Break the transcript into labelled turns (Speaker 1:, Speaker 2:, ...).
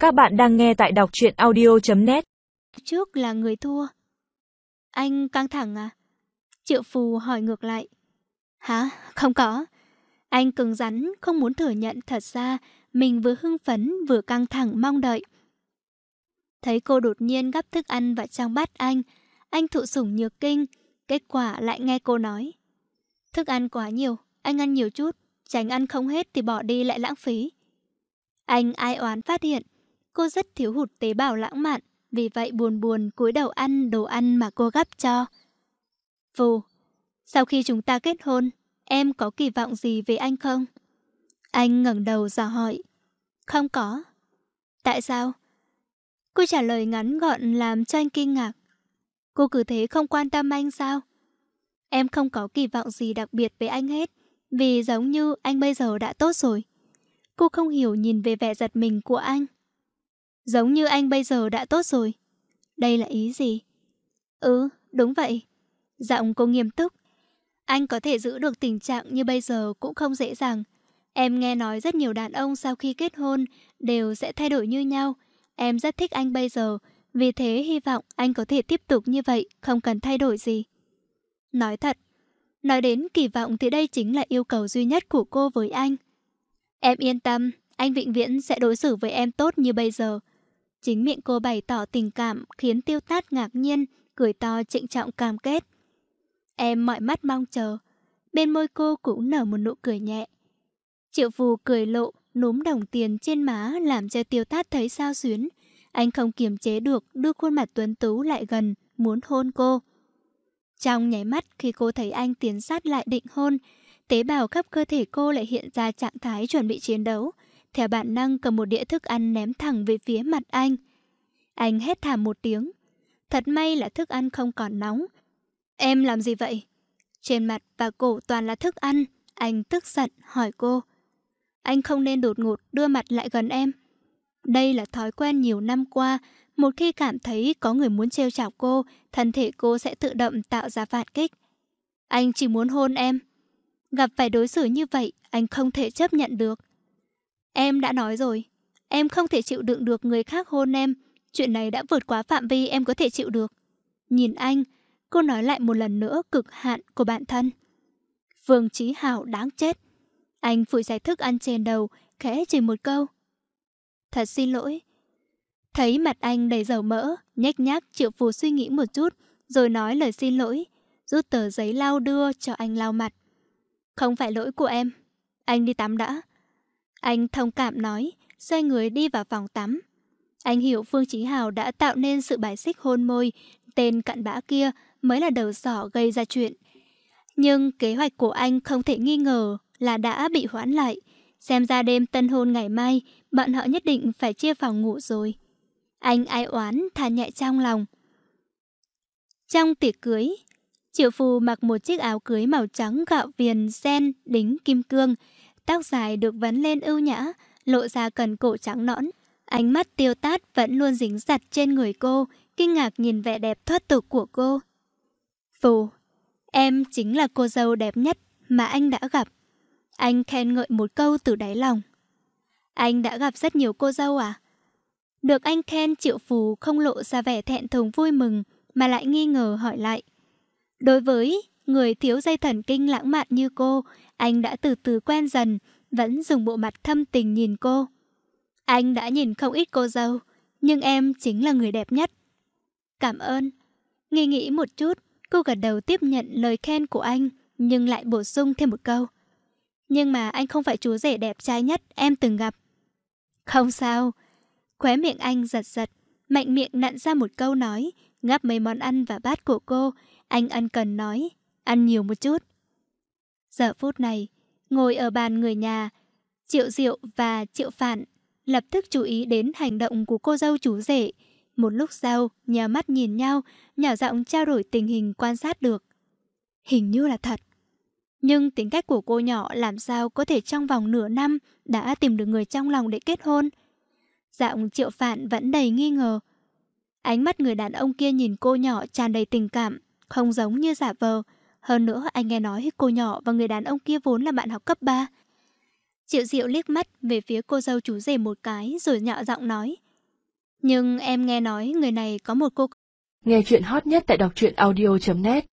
Speaker 1: Các bạn đang nghe tại đọc truyện audio.net.
Speaker 2: Trước là người thua. Anh căng thẳng à? Triệu Phù hỏi ngược lại. Hả? Không có. Anh cứng rắn không muốn thừa nhận thật ra mình vừa hưng phấn vừa căng thẳng mong đợi. Thấy cô đột nhiên gắp thức ăn vào trong bát anh thụ sủng nhược kinh. Kết quả lại nghe cô nói: thức ăn quá nhiều, anh ăn nhiều chút, tránh ăn không hết thì bỏ đi lại lãng phí. Anh ai oán phát hiện cô rất thiếu hụt tế bào lãng mạn, vì vậy buồn buồn cúi đầu ăn đồ ăn mà cô gắp cho. Phù, sau khi chúng ta kết hôn, em có kỳ vọng gì về anh không? Anh ngẩng đầu dò hỏi. Không có. Tại sao? Cô trả lời ngắn gọn làm cho anh kinh ngạc. Cô cứ thế không quan tâm anh sao? Em không có kỳ vọng gì đặc biệt với anh hết, vì giống như anh bây giờ đã tốt rồi. Cô không hiểu nhìn về vẻ giật mình của anh. Giống như anh bây giờ đã tốt rồi. Đây là ý gì? Ừ, đúng vậy. Giọng cô nghiêm túc. Anh có thể giữ được tình trạng như bây giờ cũng không dễ dàng. Em nghe nói rất nhiều đàn ông sau khi kết hôn đều sẽ thay đổi như nhau. Em rất thích anh bây giờ, vì thế hy vọng anh có thể tiếp tục như vậy, không cần thay đổi gì. Nói thật, nói đến kỳ vọng thì đây chính là yêu cầu duy nhất của cô với anh. Em yên tâm, anh vĩnh viễn sẽ đối xử với em tốt như bây giờ. Chính miệng cô bày tỏ tình cảm khiến Tiêu Tát ngạc nhiên, cười to trịnh trọng cam kết. Em mỏi mắt mong chờ. Bên môi cô cũng nở một nụ cười nhẹ. Triệu Phù cười lộ, núm đồng tiền trên má làm cho Tiêu Tát thấy xao xuyến. Anh không kiềm chế được, đưa khuôn mặt tuấn tú lại gần, muốn hôn cô. Trong nháy mắt khi cô thấy anh tiến sát lại định hôn, tế bào khắp cơ thể cô lại hiện ra trạng thái chuẩn bị chiến đấu. Theo bản năng cầm một đĩa thức ăn ném thẳng về phía mặt anh. Anh hét thảm một tiếng. Thật may là thức ăn không còn nóng. Em làm gì vậy? Trên mặt và cổ toàn là thức ăn. Anh tức giận hỏi cô. Anh không nên đột ngột đưa mặt lại gần em. Đây là thói quen nhiều năm qua. Một khi cảm thấy có người muốn trêu chọc cô, thân thể cô sẽ tự động tạo ra phản kích. Anh chỉ muốn hôn em. Gặp phải đối xử như vậy, anh không thể chấp nhận được. Em đã nói rồi, em không thể chịu đựng được người khác hôn em. Chuyện này đã vượt quá phạm vi em có thể chịu được. Nhìn anh, cô nói lại một lần nữa cực hạn của bản thân. Vương Chí Hào đáng chết. Anh phủi sạch thức ăn trên đầu, khẽ chỉ một câu. Thật xin lỗi. Thấy mặt anh đầy dầu mỡ, nhếch nhác Triệu Phù suy nghĩ một chút, rồi nói lời xin lỗi, rút tờ giấy lau đưa cho anh lau mặt. Không phải lỗi của em. Anh đi tắm đã. Anh thông cảm nói, xoay người đi vào phòng tắm. Anh hiểu Phương Chí Hào đã tạo nên sự bài xích hôn môi, tên cặn bã kia mới là đầu sỏ gây ra chuyện. Nhưng kế hoạch của anh không thể nghi ngờ là đã bị hoãn lại. Xem ra đêm tân hôn ngày mai, bọn họ nhất định phải chia phòng ngủ rồi. Anh ai oán than nhẹ trong lòng. Trong tiệc cưới, Triệu Phù mặc một chiếc áo cưới màu trắng gạo viền sen đính kim cương, tóc dài được vấn lên ưu nhã, lộ ra cần cổ trắng nõn. Ánh mắt Tiêu Tát vẫn luôn dính chặt trên người cô, kinh ngạc nhìn vẻ đẹp thoát tục của cô. Phù, em chính là cô dâu đẹp nhất mà anh đã gặp. Anh khen ngợi một câu từ đáy lòng. Anh đã gặp rất nhiều cô dâu à? Được anh khen, Triệu Phù không lộ ra vẻ thẹn thùng vui mừng, mà lại nghi ngờ hỏi lại. Đối với người thiếu dây thần kinh lãng mạn như cô, anh đã từ từ quen dần, vẫn dùng bộ mặt thâm tình nhìn cô. Anh đã nhìn không ít cô dâu, nhưng em chính là người đẹp nhất. Cảm ơn. Nghi nghĩ một chút, cô gật đầu tiếp nhận lời khen của anh, nhưng lại bổ sung thêm một câu. Nhưng mà anh không phải chú rể đẹp trai nhất em từng gặp. Không sao. Khóe miệng anh giật giật, mạnh miệng nặn ra một câu nói, ngắp mấy món ăn vào bát của cô. Anh ân cần nói, ăn nhiều một chút. Giờ phút này, ngồi ở bàn người nhà, Triệu Diệu và Triệu Phản lập tức chú ý đến hành động của cô dâu chú rể. Một lúc sau, nhào mắt nhìn nhau, nhỏ giọng trao đổi tình hình quan sát được. Hình như là thật. Nhưng tính cách của cô nhỏ làm sao có thể trong vòng nửa năm đã tìm được người trong lòng để kết hôn? Giọng Triệu Phản vẫn đầy nghi ngờ. Ánh mắt người đàn ông kia nhìn cô nhỏ tràn đầy tình cảm, không giống như giả vờ. Hơn nữa anh nghe nói cô nhỏ và người đàn ông kia vốn là bạn học cấp 3. Triệu Diệu liếc mắt về phía cô dâu chú rể một cái rồi nhọ giọng nói. Nhưng em nghe nói người này có một cô.
Speaker 1: Nghe chuyện hot nhất tại đọc truyện audio.net